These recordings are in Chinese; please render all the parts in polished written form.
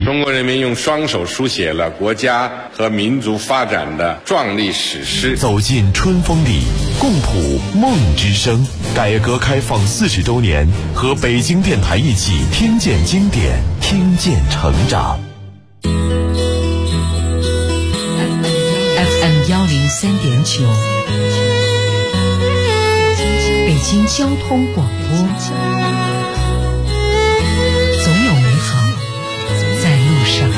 中国人民用双手书写了国家和民族发展的壮丽史诗。 走进春风里，共谱梦之声。改革开放40周年，和北京电台一起听见经典，听见成长。 FM 103.9，北京交通广播。总有美好在路上。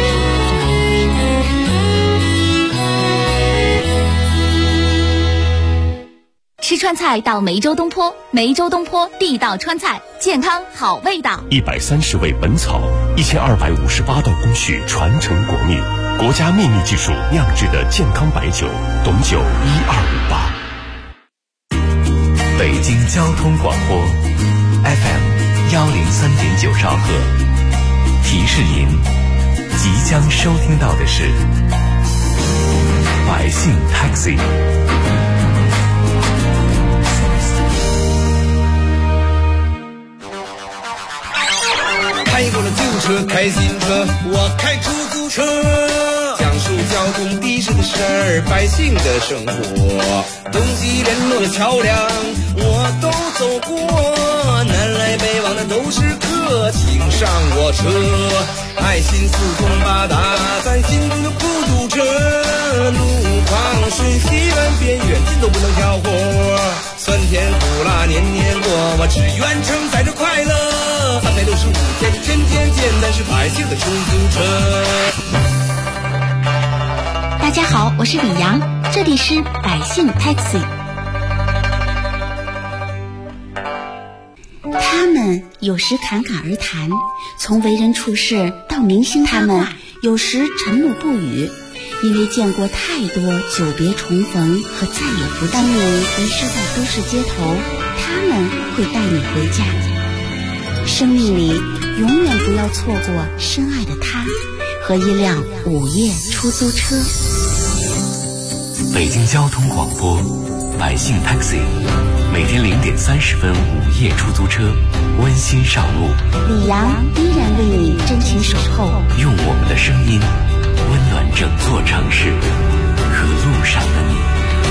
吃川菜到梅州东坡，梅州东坡地道川菜，健康好味道。 130味本草，1258道工序传承国命，国家秘密技术酿制的健康白酒，董酒1258。 北京交通广播 FM 103.9兆赫，提示您即将收听到的是百姓 Taxi。 开过了旧车，开新车，我开出租车，讲述交通的士的事儿，百姓的生活，东西联络的桥梁我都走过，南来北往的都是客，请上我车，爱心四通八达，咱心中的不堵车，路况顺西南边远近都不能挑活，酸甜苦辣年年过，我只愿承载着快乐，365天天天见，但是百姓的出租车。 大家好，我是李阳，这里是百姓 Taxi。 他们有时侃侃而谈，从为人处事到明星他们有时沉默不语，因为见过太多久别重逢和再也不见。当你迷失在都市街头，他们会带你回家。生命里永远不要错过深爱的他和一辆午夜出租车。 北京交通广播百姓 Taxi， 每天0点30分午夜出租车温馨上路， 李阳依然为你真情守候， 用我们的声音温暖整座城市和路上的你。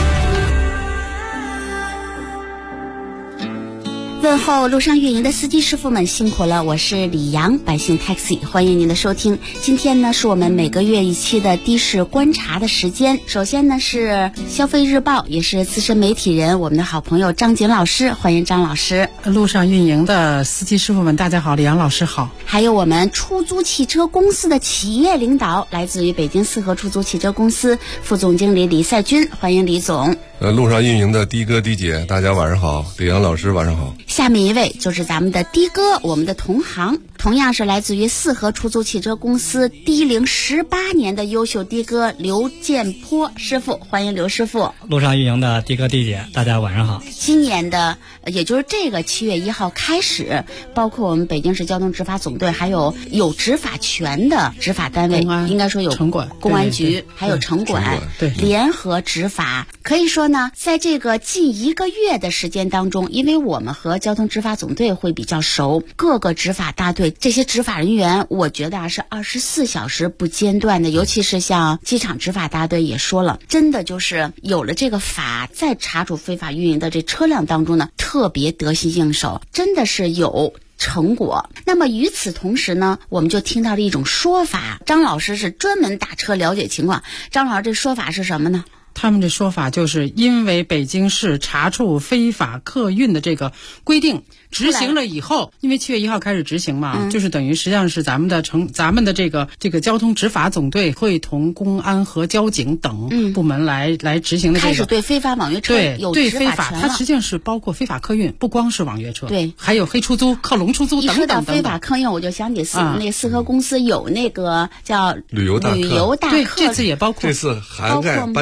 问候路上运营的司机师傅们辛苦了，我是李阳，百姓 Taxi， 欢迎您的收听。今天呢是我们每个月一期的的士观察的时间。首先呢是消费日报，也是资深媒体人，我们的好朋友张锦老师，欢迎张老师。 路上运营的司机师傅们大家好，李阳老师好。 还有我们出租汽车公司的企业领导，来自于北京四合出租汽车公司副总经理李赛军，欢迎李总。 路上运营的的哥的姐，大家晚上好，李阳老师晚上好。 下面一位就是咱们的的哥，我们的同行，同样是来自于四合出租汽车公司的龄18年的优秀的哥刘建波师傅，欢迎刘师傅。 路上运营的的哥的姐，大家晚上好。 今年的也就是这个7月1号开始，包括我们北京市交通执法总队，还有执法权的执法单位，应该说有城管、 公安局，还有城管，联合执法。可以说呢，在这个近1个月的时间当中，因为我们和交通执法总队会比较熟，各个执法大队这些执法人员，我觉得是24小时不间断的，尤其是像机场执法大队也说了，真的就是有了这个法，在查处非法运营的这车辆当中呢，特别得心应手，真的是有成果。那么与此同时呢，我们就听到了一种说法，张老师是专门打车了解情况。张老师，这说法是什么呢？ 他们的说法就是因为北京市查处非法客运的这个规定执行了以后，因为7月1号开始执行嘛，就是等于实际上是咱们的这个交通执法总队会同公安和交警等部门来执行的这个， 开始对非法网约车有执法权了。 它实际上是包括非法客运，不光是网约车， 对， 还有黑出租、克隆出租等等等等。 一说到非法客运，我就想起那四合公司有那个叫旅游大客， 对，这次也包括， 这次涵盖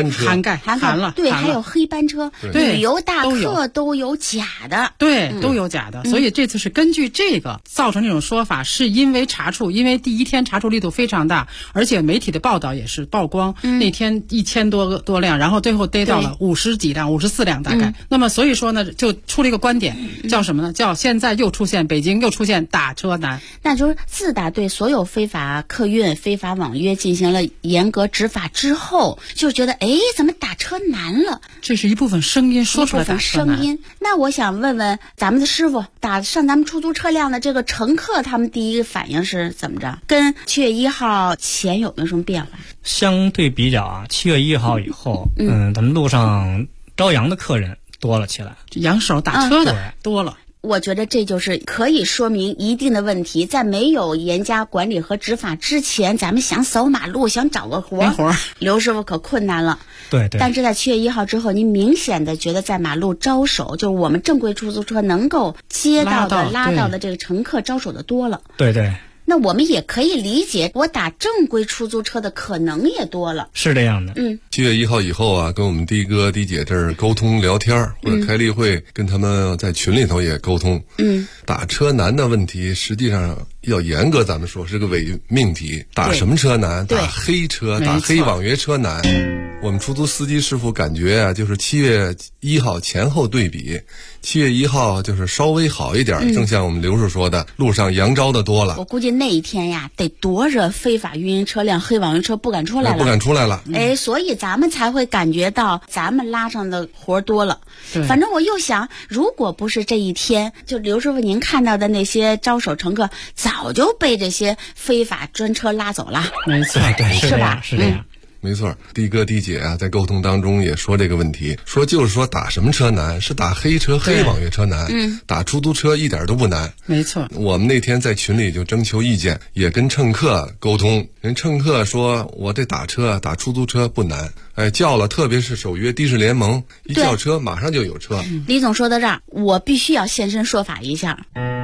盖含了， 对，还有黑班车、旅游大客都有假的， 对，都有假的。所以这次是根据这个造成这种说法，是因为查处，因为第一天查处力度非常大，而且媒体的报道也是曝光，那天1000多辆，然后最后逮到了50几辆，54辆大概。那么所以说呢，就出了一个观点，叫什么呢？叫现在北京又出现打车难。 那就是自打对所有非法客运、非法网约进行了严格执法之后，就觉得怎么打车难了？ 这是一部分声音说出来的声音。那我想问问咱们的师傅，上咱们出租车辆的这个乘客，他们第一个反应是怎么着？跟7月1号前有没有什么变化？ 相对比较啊，7月1号以后，咱们路上招扬的客人多了起来， 扬手打车的多了。 我觉得这就是可以说明一定的问题，在没有严加管理和执法之前，咱们想扫马路，想找个活，刘师傅可困难了。 对。 但是在7月1号之后，您明显的觉得在马路招手，就是我们正规出租车能够接到的、拉到的这个乘客招手的多了。 对。 那我们也可以理解，我打正规出租车的可能也多了， 是这样的。 7月1号以后啊，跟我们的哥、的姐这儿沟通聊天，或者开例会，跟他们在群里头也沟通。打车难的问题，实际上要严格咱们说是个伪命题。打什么车难？打黑车，打黑网约车难。我们出租司机师傅感觉啊，就是7月1号前后对比，7月1号就是稍微好一点，正像我们刘叔说的，路上扬招的多了。 我估计那一天呀，得多少非法运营车辆、黑网约车不敢出来了，所以咱们才会感觉到咱们拉上的活多了。反正我又想，如果不是这一天，就刘师傅您看到的那些招手乘客，早就被这些非法专车拉走了。 没错， 对， 是吧？ 是这样。 没错，的哥的姐啊，在沟通当中也说这个问题，就是说打什么车难，是打黑车、黑网约车难，打出租车一点都不难。 没错， 我们那天在群里就征求意见，也跟乘客沟通，人乘客说我这打出租车不难，叫了，特别是首约的士联盟，一叫车马上就有车。 李总说到这儿，我必须要现身说法一下。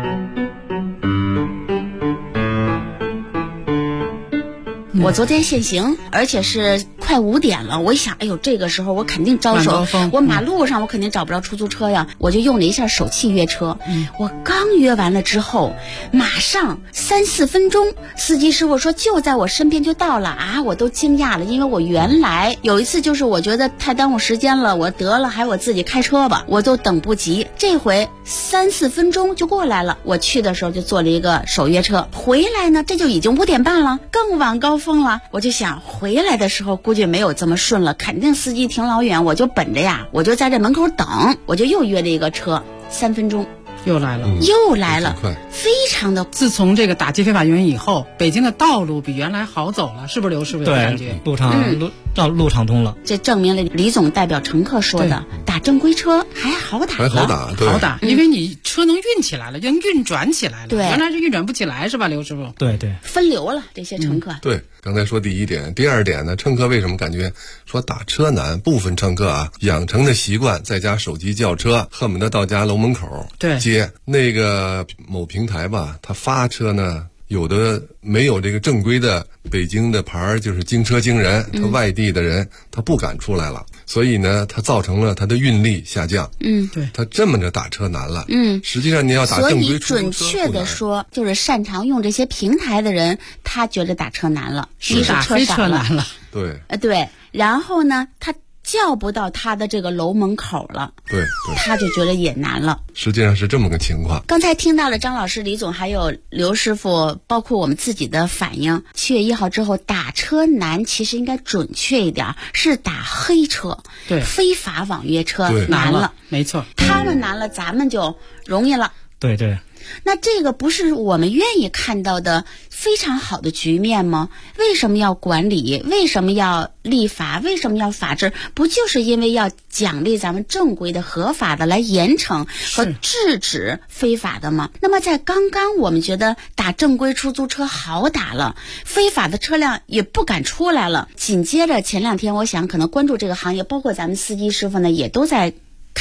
我昨天限行，而且是快5点了。我一想，这个时候我肯定招手，我马路上我肯定找不着出租车呀，我就用了一下手气约车。我刚约完了之后，马上3、4分钟，司机师傅说就在我身边就到了啊！我都惊讶了，因为我原来有一次就是我觉得太耽误时间了，我得了，还我自己开车吧，我都等不及。这回3、4分钟就过来了。我去的时候就坐了一个手约车，回来呢这就已经5点半了，更晚高峰了。我就想回来的时候估计没有这么顺了，肯定司机挺老远，我就本着呀，我就在这门口等，我就又约了一个车，3分钟又来了， 非常的。 自从这个打击非法运营以后，北京的道路比原来好走了，是不是刘师傅有感觉？ 路畅通了。 这证明了李总代表乘客说的，打正规车还好打， 好打， 因为你车能运起来了，能运转起来了。 对， 原来是运转不起来，是吧，刘师傅？ 对， 分流了这些乘客。 对，刚才说第一点，第二点呢，乘客为什么感觉说打车难？部分乘客啊，养成的习惯，在家手机叫车，恨不得到家楼门口接。那个某平台吧，他发车呢，有的没有这个正规的北京的牌儿，就是京车京人，他外地的人他不敢出来了，所以呢，它造成了它的运力下降。 对， 它这么着打车难了。实际上你要打正规出租车， 所以准确的说，就是擅长用这些平台的人，他觉得打车难了， 是打黑车难了。 对， 然后呢，他叫不到他的这个楼门口了， 对， 他就觉得也难了。 实际上是这么个情况。 刚才听到了张老师、李总还有刘师傅，包括我们自己的反应。7月1号之后打车难，其实应该准确一点，是打黑车， 对， 非法网约车难了， 没错， 他们难了，咱们就容易了。 对。 那这个不是我们愿意看到的非常好的局面吗？为什么要管理？为什么要立法？为什么要法治？不就是因为要奖励咱们正规的、合法的来严惩和制止非法的吗？那么在刚刚我们觉得打正规出租车好打了，非法的车辆也不敢出来了。紧接着前2天，我想可能关注这个行业，包括咱们司机师傅呢，也都在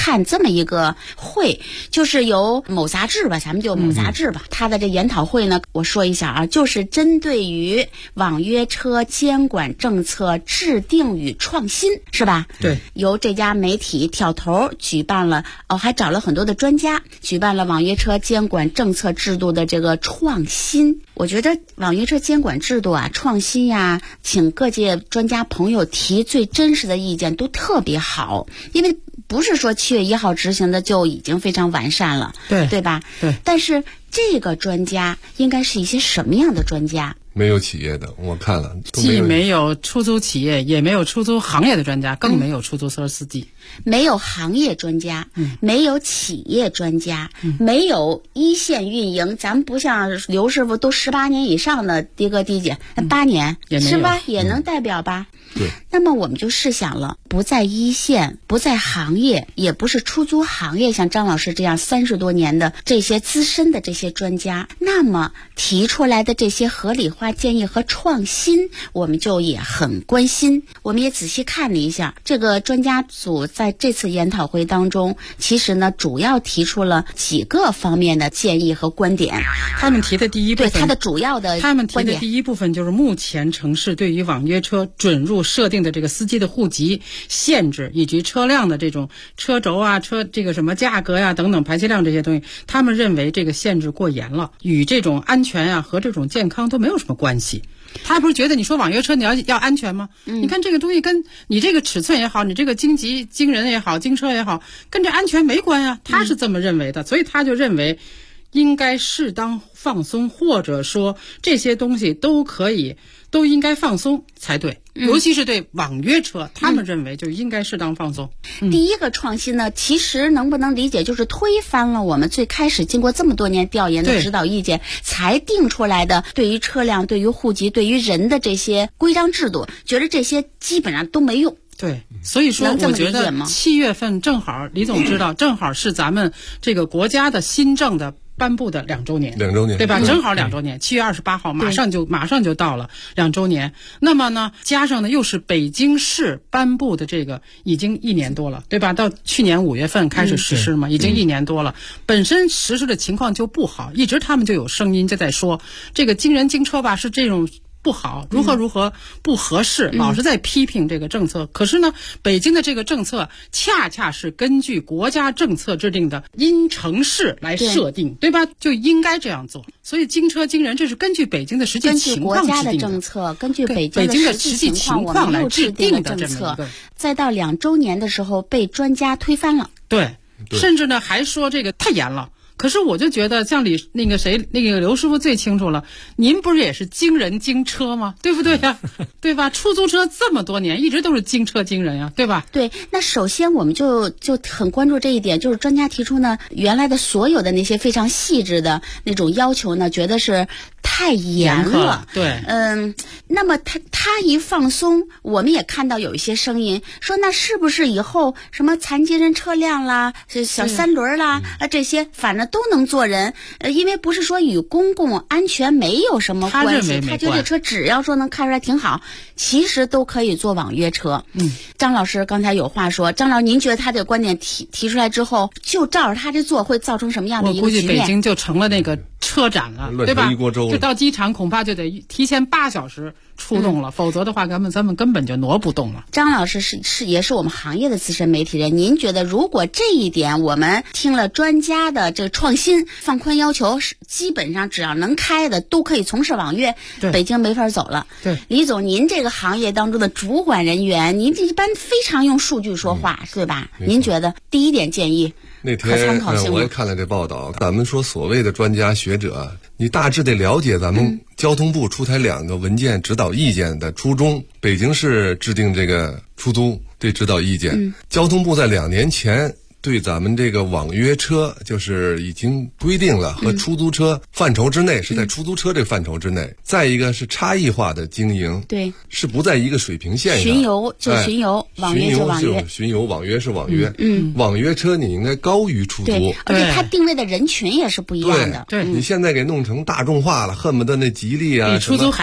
看这么一个会，就是由某杂志吧，咱们就某杂志吧，它的这研讨会呢，我说一下啊，就是针对于网约车监管政策制定与创新，是吧？ 对， 由这家媒体挑头举办了，还找了很多的专家，举办了网约车监管政策制度的这个创新。我觉得网约车监管制度啊，创新呀，请各界专家朋友提最真实的意见都特别好，因为不是说7月1号执行的就已经非常完善了，对吧？ 对。 但是这个专家应该是一些什么样的专家？ 没有企业的，我看了， 既没有出租企业，也没有出租行业的专家，更没有出租车司机， 没有行业专家，没有企业专家，没有一线运营。咱们不像刘师傅都18年以上的的哥的姐，8年是吧？也能代表吧？ 对。 那么我们就试想了，不在一线，不在行业，也不是出租行业，像张老师这样30多年的这些资深的这些专家，那么提出来的这些合理化建议和创新，我们就也很关心。我们也仔细看了一下，这个专家组在这次研讨会当中，其实呢主要提出了几个方面的建议和观点。 他们提的第一部分， 对他的主要的观点， 他们提的第一部分就是目前城市对于网约车准入设定的这个司机的户籍限制，以及车辆的这种车轴啊、车这个什么价格呀、等等排气量这些东西，他们认为这个限制过严了，与这种安全啊和这种健康都没有什么关系。他不是觉得你说网约车你要安全吗？你看这个东西跟你这个尺寸也好，你这个京级京人也好，京车也好，跟这安全没关啊。他是这么认为的，所以他就认为应该适当放松，或者说这些东西都应该放松才对，尤其是对网约车，他们认为就应该适当放松。 第一个创新呢，其实能不能理解就是推翻了我们最开始经过这么多年调研的指导意见才定出来的对于车辆、对于户籍、对于人的这些规章制度，觉得这些基本上都没用。 对，所以说我觉得7月份正好，李总知道，正好是咱们这个国家的新政的颁布的2周年，对吧？正好2周年，7月28号马上就到了2周年。那么呢，加上呢又是北京市颁布的这个已经1年多了，对吧？到去年5月份开始实施嘛，已经1年多了。本身实施的情况就不好，一直他们就有声音就在说，这个京人京车吧是这种不好，如何不合适，老是在批评这个政策。可是呢，北京的这个政策恰恰是根据国家政策制定的，因城市来设定， 对吧？就应该这样做。所以京车京人这是根据北京的实际情况制定的， 根据国家的政策，根据北京的实际情况来制定的政策。 再到2周年的时候被专家推翻了， 对，甚至呢还说这个太严了。可是我就觉得像那个刘师傅最清楚了，您不是也是京人京车吗？对不对呀？对吧？出租车这么多年一直都是京车京人呀，对吧？ 对，那首先我们就很关注这一点，就是专家提出呢，原来的所有的那些非常细致的那种要求呢，觉得是太严了。 对， 那么他一放松，我们也看到有一些声音说，那是不是以后什么残疾人车辆啦、小3轮啦这些反正都能坐人？因为不是说与公共安全没有什么关系，他觉得这车只要说能开出来挺好，其实都可以坐网约车。张老师刚才有话说，张老师您觉得他这个观点提出来之后，就照着他这做会造成什么样的一个局面？ 我估计北京就成了那个车展了，对吧？就到机场恐怕就得提前8小时出动了，否则的话咱们根本就挪不动了。 张老师也是我们行业的资深媒体人，您觉得如果这一点我们听了专家的这个创新放宽要求，基本上只要能开的都可以从事网约，北京没法走了。 对， 李总，您这个行业当中的主管人员，您一般非常用数据说话，对吧？您觉得第一点建议那天我也看了这报道，咱们说所谓的专家学者，你大致得了解咱们交通部出台2个文件指导意见的初衷。北京市制定这个出租这指导意见，交通部在2年前对咱们这个网约车就是已经规定了和出租车范畴之内，是在出租车这个范畴之内。再一个是差异化的经营， 对， 是不在一个水平线上。 巡游就巡游，网约就网约， 巡游网约是网约。网约车你应该高于出租， 对，而且它定位的人群也是不一样的。 对， 你现在给弄成大众化了，恨不得那吉利啊， 比出租还低。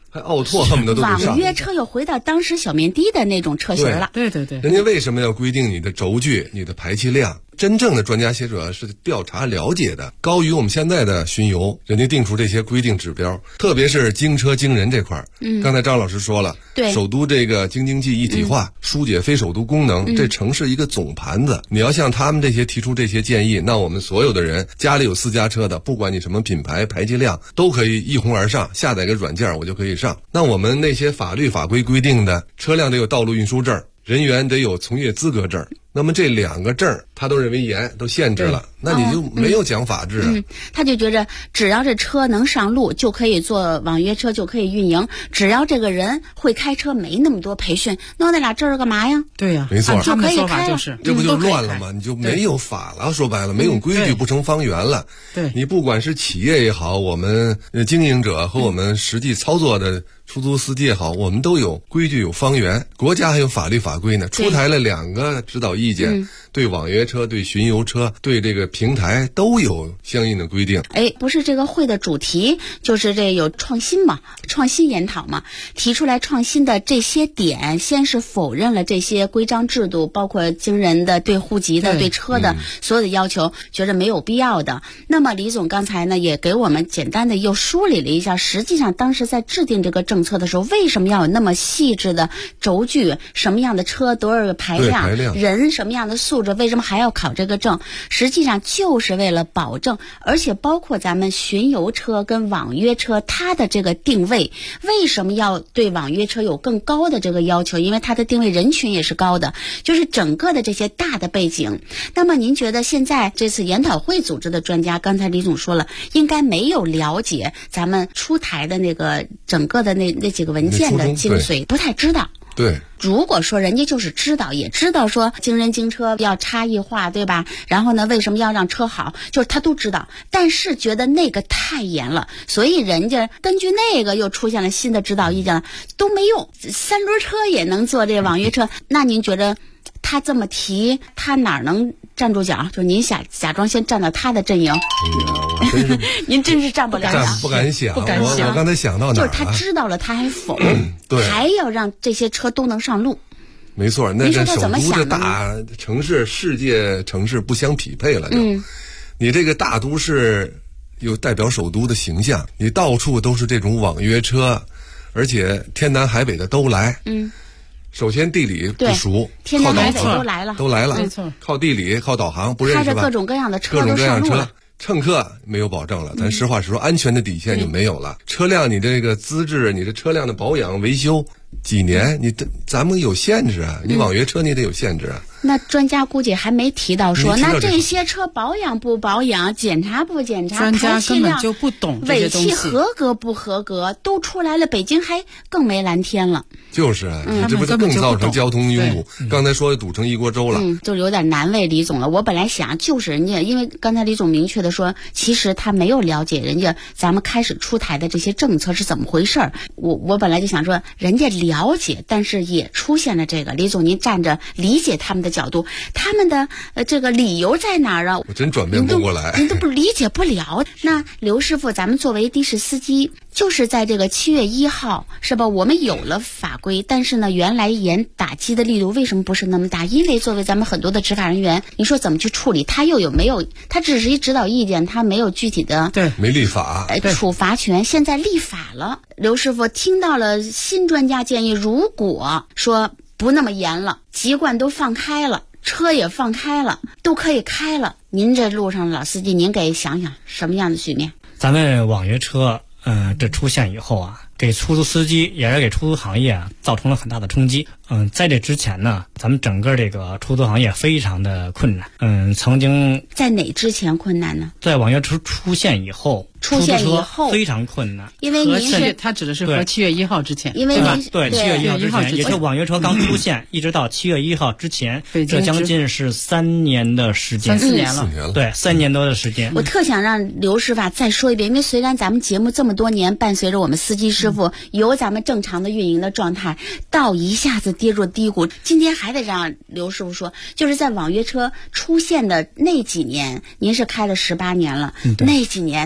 还奥拓恨不得都得上。 网约车又回到当时小面的那种车型了。 对对对， 人家为什么要规定你的轴距、你的排气量？真正的专家学者是调查了解的，高于我们现在的巡游，人家定出这些规定指标，特别是经车经人这块儿。刚才张老师说了， 对， 首都这个京津冀一体化，疏解非首都功能，这城市一个总盘子。你要像他们这些提出这些建议，那我们所有的人家里有私家车的，不管你什么品牌、排气量，都可以一哄而上，下载个软件我就可以上。那我们那些法律法规规定的，车辆得有道路运输证，人员得有从业资格证，那么这2个证他都认为严，都限制了，那你就没有讲法治啊。 他就觉着只要这车能上路，就可以做网约车，就可以运营。只要这个人会开车，没那么多培训，弄那俩证干嘛呀？ 对呀， 没错， 就可以开了。 这不就乱了吗？你就没有法了，说白了，没有规矩不成方圆了。 对， 你不管是企业也好，我们经营者和我们实际操作的出租司机也好，我们都有规矩有方圆，国家还有法律法规呢，出台了2个指导意见，对网约车、对巡游车、对这个平台都有相应的规定。 不是这个会的主题就是这有创新嘛，创新研讨嘛，提出来创新的这些点，先是否认了这些规章制度，包括惊人的对户籍的、对车的所有的要求，觉得没有必要的。那么李总刚才呢也给我们简单的又梳理了一下，实际上当时在制定这个政策的时候，为什么要有那么细致的轴距，什么样的车多少个排量，人什么样的素质，为什么还要考这个证？实际上就是为了保证，而且包括咱们巡游车跟网约车它的这个定位，为什么要对网约车有更高的这个要求？因为它的定位人群也是高的，就是整个的这些大的背景。那么您觉得现在这次研讨会组织的专家，刚才李总说了，应该没有了解咱们出台的那个整个的那几个文件的精髓，不太知道。 对， 如果说人家就是知道，也知道说经人经车要差异化，对吧？然后呢，为什么要让车好，就是他都知道，但是觉得那个太严了，所以人家根据那个又出现了新的指导意见了，都没用。3轮车也能做这网约车，那您觉得他这么提，他哪能站住脚？就您假装先站到他的阵营。 我真是您真是站不敢想， 不敢想。我刚才想到哪儿了？ 就是他知道了，他还否， 对， 还要让这些车都能上路。 没错，那跟首都的大城市、世界城市不相匹配了。你这个大都市有代表首都的形象，你到处都是这种网约车，而且天南海北的都来。首先地理不熟， 天南海北都来了， 没错， 靠地理靠导航不认识吧？ 开着各种各样的车都上路了。 乘客没有保证了，咱实话实说，安全的底线就没有了。车辆你这个资质，你这车辆的保养维修几年，咱们有限制啊，你网约车你得有限制啊。 那专家估计还没提到说，那这些车保养不保养，检查不检查， 专家根本就不懂这些东西， 尾气合格不合格都出来了，北京还更没蓝天了。 就是啊，你这不是更造成交通拥堵？刚才说堵成一锅粥了， 就有点难为李总了。我本来想就是人家，因为刚才李总明确的说，其实他没有了解人家咱们开始出台的这些政策是怎么回事儿。我本来就想说，人家了解，但是也出现了这个。李总，您站着理解他们的角度，他们的这个理由在哪儿啊？ 我真转变不过来， 您都不理解不了。的刘师傅，咱们作为的士司机，就是在这个7月1号，是吧？我们有了法规，但是呢，原来严打击的力度为什么不是那么大？因为作为咱们很多的执法人员，你说怎么去处理？他又有没有？他只是一指导意见，他没有具体的没立法处罚权。现在立法了，刘师傅听到了新专家建议，如果说不那么严了，籍贯都放开了，车也放开了，都可以开了。您这路上老司机，您给想想什么样的局面？ 咱们网约车，这出现以后啊，给出租司机也是给出租行业啊造成了很大的冲击。在这之前呢，咱们整个这个出租行业非常的困难。曾经在哪之前困难呢？ 在网约车出现以后非常困难。 因为您是他指的是和7月1号之前， 因为您对7月1号之前，也就是网约车刚出现，一直到7月1号之前，这将近是3年的时间 ，3-4年了。 对，3年多的时间。 我特想让刘师傅再说一遍，因为虽然咱们节目这么多年伴随着我们司机师傅由咱们正常的运营的状态到一下子跌入低谷，今天还得让刘师傅说，就是在网约车出现的那几年，您是开了18年了，那几年对您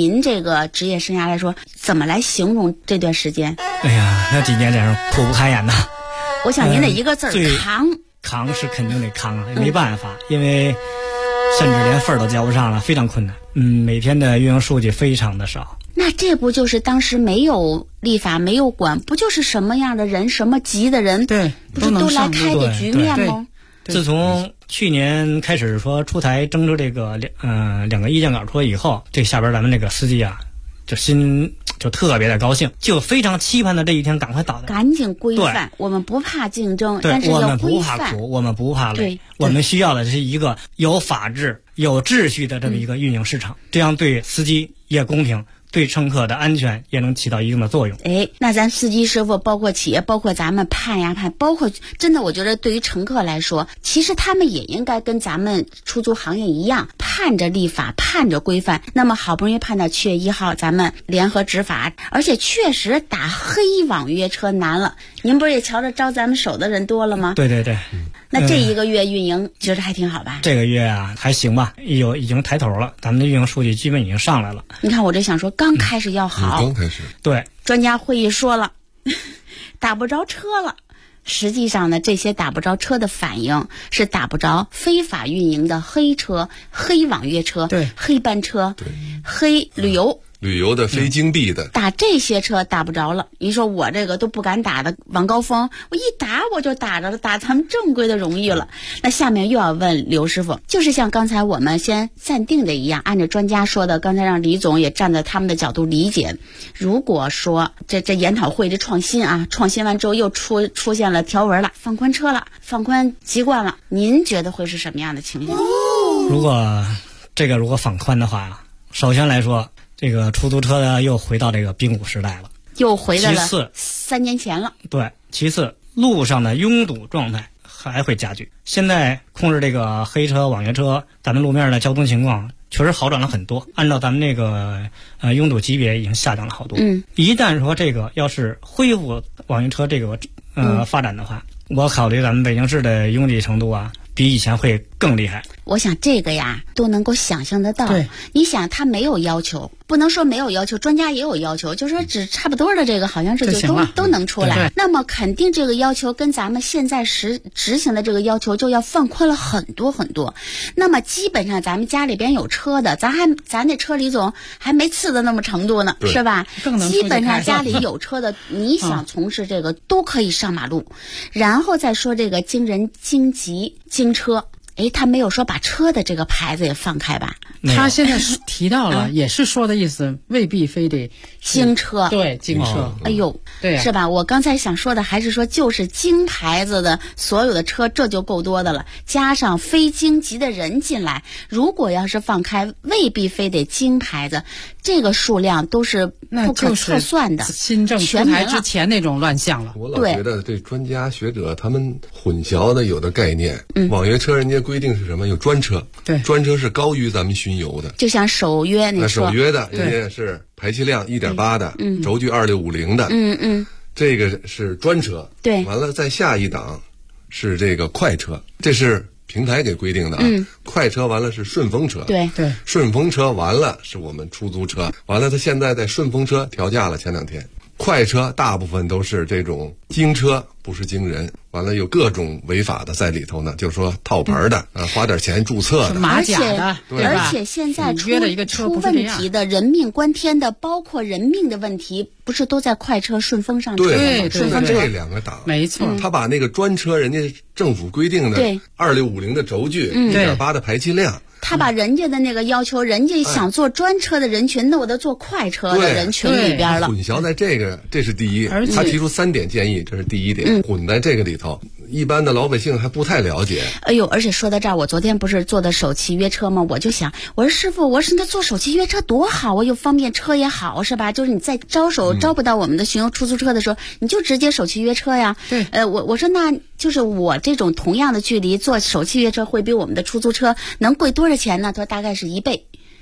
您这个职业生涯来说，怎么来形容这段时间？ 哎呀，那几年真是苦不堪言呐。 我想您得一个字儿扛。 扛是肯定得扛啊，没办法，因为甚至连份儿都交不上了，非常困难。每天的运营数据非常的少。 那这不就是当时没有立法没有管，不就是什么样的人什么级的人， 对， 不是都来开的局面吗？ 自从去年开始说出台征收这个两个意见稿出来以后，这下边咱们这个司机啊，就心就特别的高兴，就非常期盼的这一天赶快到来， 赶紧规范。我们不怕竞争，但是要规范。 我们不怕苦，我们不怕累，我们需要的是一个有法治、有秩序的这么一个运营市场，这样对司机也公平。对乘客的安全也能起到一定的作用。 那咱司机师傅，包括企业，包括咱们盼呀盼，包括真的，我觉得对于乘客来说，其实他们也应该跟咱们出租行业一样，盼着立法，盼着规范。那么好不容易盼到7月1号，咱们联合执法，而且确实打黑网约车难了。您不是也瞧着招咱们手的人多了吗？ 对对对。 那这一个月运营觉得还挺好吧？ 这个月啊还行吧，已经抬头了，咱们的运营数据基本已经上来了。 你看我这想说，刚开始要好， 刚开始对。 专家会议说了，打不着车了。实际上呢，这些打不着车的反应是打不着非法运营的黑车、黑网约车、 对黑班车、黑旅游的非经币的， 打这些车打不着了。你说我这个都不敢打的晚高峰，我一打我就打着了，打咱们正规的容易了。那下面又要问刘师傅，就是像刚才我们先暂定的一样，按照专家说的，刚才让李总也站在他们的角度理解。如果说这研讨会这创新完之后又出现了条文了，放宽车了，放宽籍贯了，您觉得会是什么样的情形？ 如果放宽的话，首先来说，这个出租车呢又回到这个冰谷时代了， 又回到了其次 3年前了。 对，其次路上的拥堵状态还会加剧。现在控制这个黑车、网约车，咱们路面的交通情况确实好转了很多。按照咱们这个拥堵级别已经下降了好多。一旦说这个要是恢复网约车这个发展的话，我考虑咱们北京市的拥挤程度啊，比以前会更厉害。 我想这个呀都能够想象得到。 对， 你想他没有要求，不能说没有要求，专家也有要求，就说只差不多的这个好像是就都能出来。那么肯定这个要求跟咱们现在执行的这个要求就要放宽了很多很多。那么基本上咱们家里边有车的，咱那车李总还没次的那么程度呢，是吧？基本上家里有车的，你想从事这个都可以上马路。然后再说这个京人、京籍、京车。他没有说把车的这个牌子也放开吧？ 他现在提到了，也是说的意思，未必非得京车。 对，京车。 哎呦， 对呀， 是吧？我刚才想说的还是说，就是京牌子的所有的车，这就够多的了。加上非京籍的人进来，如果要是放开，未必非得京牌子，这个数量都是不可测算的。 新政出台之前那种乱象了。 我老觉得这专家学者他们混淆的有的概念。网约车人家规定是什么？有专车， 对， 专车是高于咱们巡游的， 就像首约那车， 首约的人家是排气量1.8的，轴距2650的，这个是专车， 对， 完了再下一档是这个快车，这是平台给规定的啊，快车完了是顺风车， 对， 顺风车完了是我们出租车，完了他现在在顺风车调价了，前2天。快车大部分都是这种京车，不是京人，完了有各种违法的在里头呢，就是说套牌的，花点钱注册的， 马甲的， 而且现在出问题的人命关天的，包括人命的问题，不是都在快车、顺风上？ 对，顺风这2个档， 没错。 他把那个专车，人家政府规定的2650的轴距，1.8的排气量。 他把人家的那个要求，人家想坐专车的人群弄到坐快车的人群里边了。 混淆在这是第一。他提出3点建议，这是第一点。混在这个里头，一般的老百姓还不太了解。 哎呦，而且说到这儿，我昨天不是坐的首汽约车吗？我就想，我说师傅，我说那坐首汽约车多好啊，又方便，车也好，是吧？就是你在招不到我们的巡游出租车的时候，你就直接首汽约车呀。 对。 我说那就是我这种同样的距离坐首汽约车会比我们的出租车能贵多少钱呢？他说大概是1倍。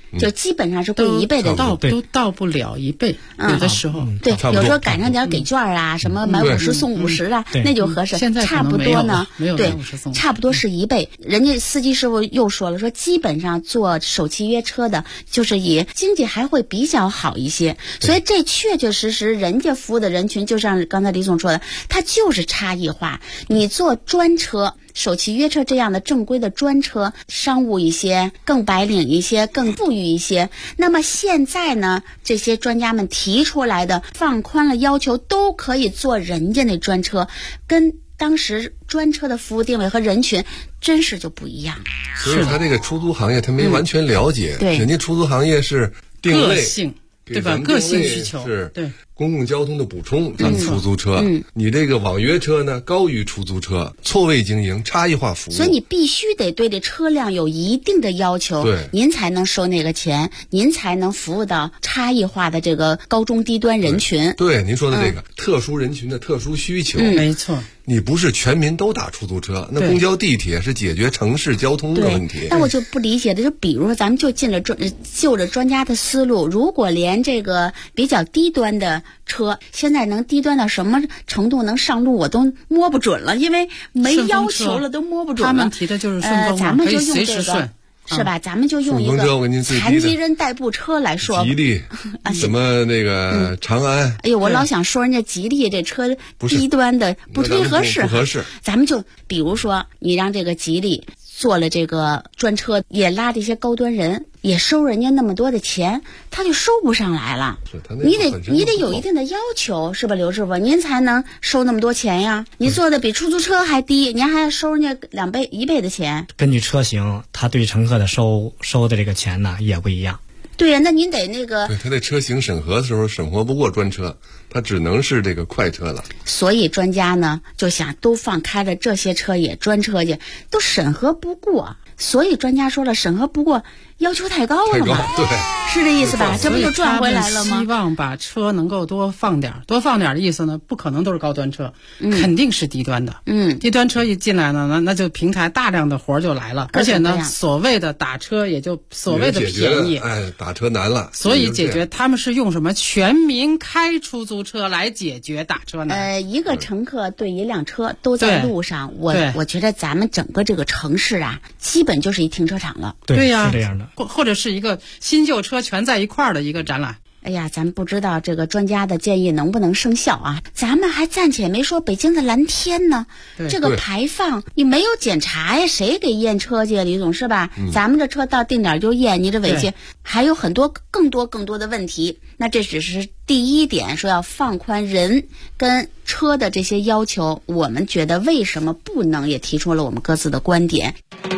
就基本上是贵1倍的， 都到不了1倍，有的时候对，有时候赶上点给券啊，什么买50送50啊，那就合适。 现在差不多呢， 对， 差不多是1倍。人家司机师傅又说了，说基本上做首期约车的，就是以经济还会比较好一些，所以这确确实实人家服务的人群，就像刚才李总说的，它就是差异化。你坐专车。首期约车这样的正规的专车，商务一些，更白领一些，更富裕一些。那么现在呢，这些专家们提出来的放宽了要求，都可以坐人家那专车，跟当时专车的服务定位和人群真是就不一样。 所以他这个出租行业他没完全了解， 对， 人家出租行业是定位个性，对吧？个性需求是对。 公共交通的补充，咱们出租车，你这个网约车呢高于出租车，错位经营，差异化服务。 所以你必须得对这车辆有一定的要求， 对， 您才能收那个钱，您才能服务到差异化的这个高中低端人群。 对，您说的这个特殊人群的特殊需求， 没错。 你不是全民都打出租车，那公交地铁是解决城市交通的问题。 那我就不理解的，就比如说咱们就就着专家的思路，如果连这个比较低端的车现在能低端到什么程度能上路，我都摸不准了，因为没要求了，都摸不准了。 他们提的就是顺风咱们就用这个。 是吧？咱们就用一个残疾人代步车来说， 吉利什么那个长安。 哎呦，我老想说人家吉利这车低端的不忒合适， 不合适。 咱们就比如说，你让这个吉利做了这个专车，也拉这些高端人，也收人家那么多的钱，他就收不上来了。你得有一定的要求，是吧，刘师傅？您才能收那么多钱呀。你做的比出租车还低，您还要收人家2倍、1倍的钱。 根据车型，他对乘客的收的这个钱呢也不一样。 对呀，那您得那个。 对，他在车型审核的时候审核不过专车，他只能是这个快车了。 所以专家呢就想都放开了，这些车也专车去，都审核不过。所以专家说了，审核不过要求太高了嘛， 对， 是这意思吧？这不就赚回来了吗？ 希望把车能够多放点的意思呢，不可能都是高端车，肯定是低端的。低端车一进来呢，那就平台大量的活就来了，而且呢，所谓的打车也就所谓的便宜， 打车难了。 所以解决他们是用什么全民开出租车来解决打车难？ 一个乘客对一辆车都在路上，我觉得咱们整个这个城市啊，基本就是一停车场了。 对呀， 是这样的。 或者是一个新旧车全在一块儿的一个展览。 哎呀，咱不知道这个专家的建议能不能生效啊？咱们还暂且没说北京的蓝天呢，这个排放你没有检查呀，谁给验车去？李总是吧？咱们这车到定点就验，你这违纪，还有很多更多的问题。那这只是第一点，说要放宽人跟车的这些要求，我们觉得为什么不能，也提出了我们各自的观点。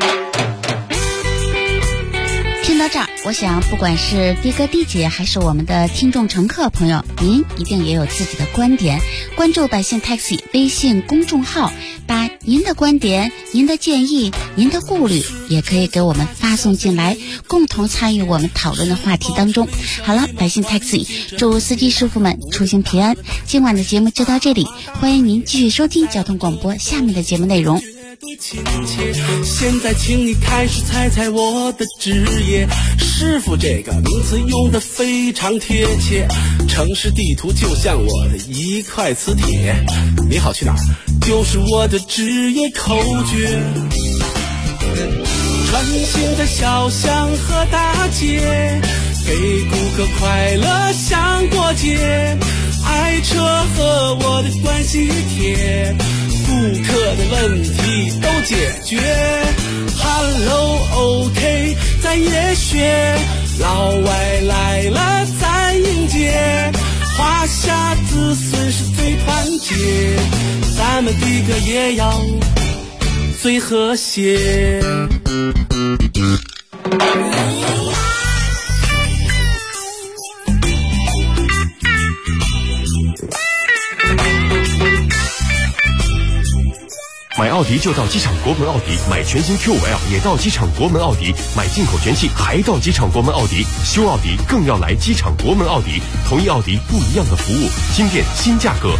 听到这儿，我想不管是的哥的姐还是我们的听众乘客朋友，您一定也有自己的观点。关注百姓 Taxi 微信公众号，把您的观点、您的建议、您的顾虑也可以给我们发送进来，共同参与我们讨论的话题当中。好了，百姓 Taxi 祝司机师傅们出行平安。今晚的节目就到这里，欢迎您继续收听交通广播下面的节目内容。 亲切，现在请你开始猜猜我的职业。师傅这个名词用得非常贴切，城市地图就像我的一块磁铁，你好去哪儿就是我的职业口诀。穿行在小巷和大街，给顾客快乐像过节，爱车和我的关系贴，顾客的问题都解决。Hello OK 在夜学，老外来了咱迎接，华夏子孙是最团结，咱们的歌也要最和谐。 买奥迪就到机场国门奥迪，买全新 Q5L 也到机场国门奥迪，买进口全系还到机场国门奥迪，修奥迪更要来机场国门奥迪。同一奥迪不一样的服务，新店新价格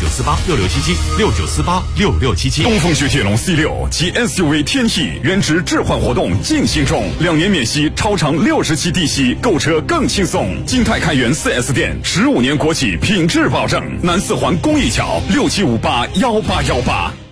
，69486677，69486677。 东风雪铁龙 C6 及 SUV 天翼原值置换活动进行中，2年免息，超长60期低息，购车更轻松。金泰开元 4S 店15年国企品质保证，南四环公益桥，67581818。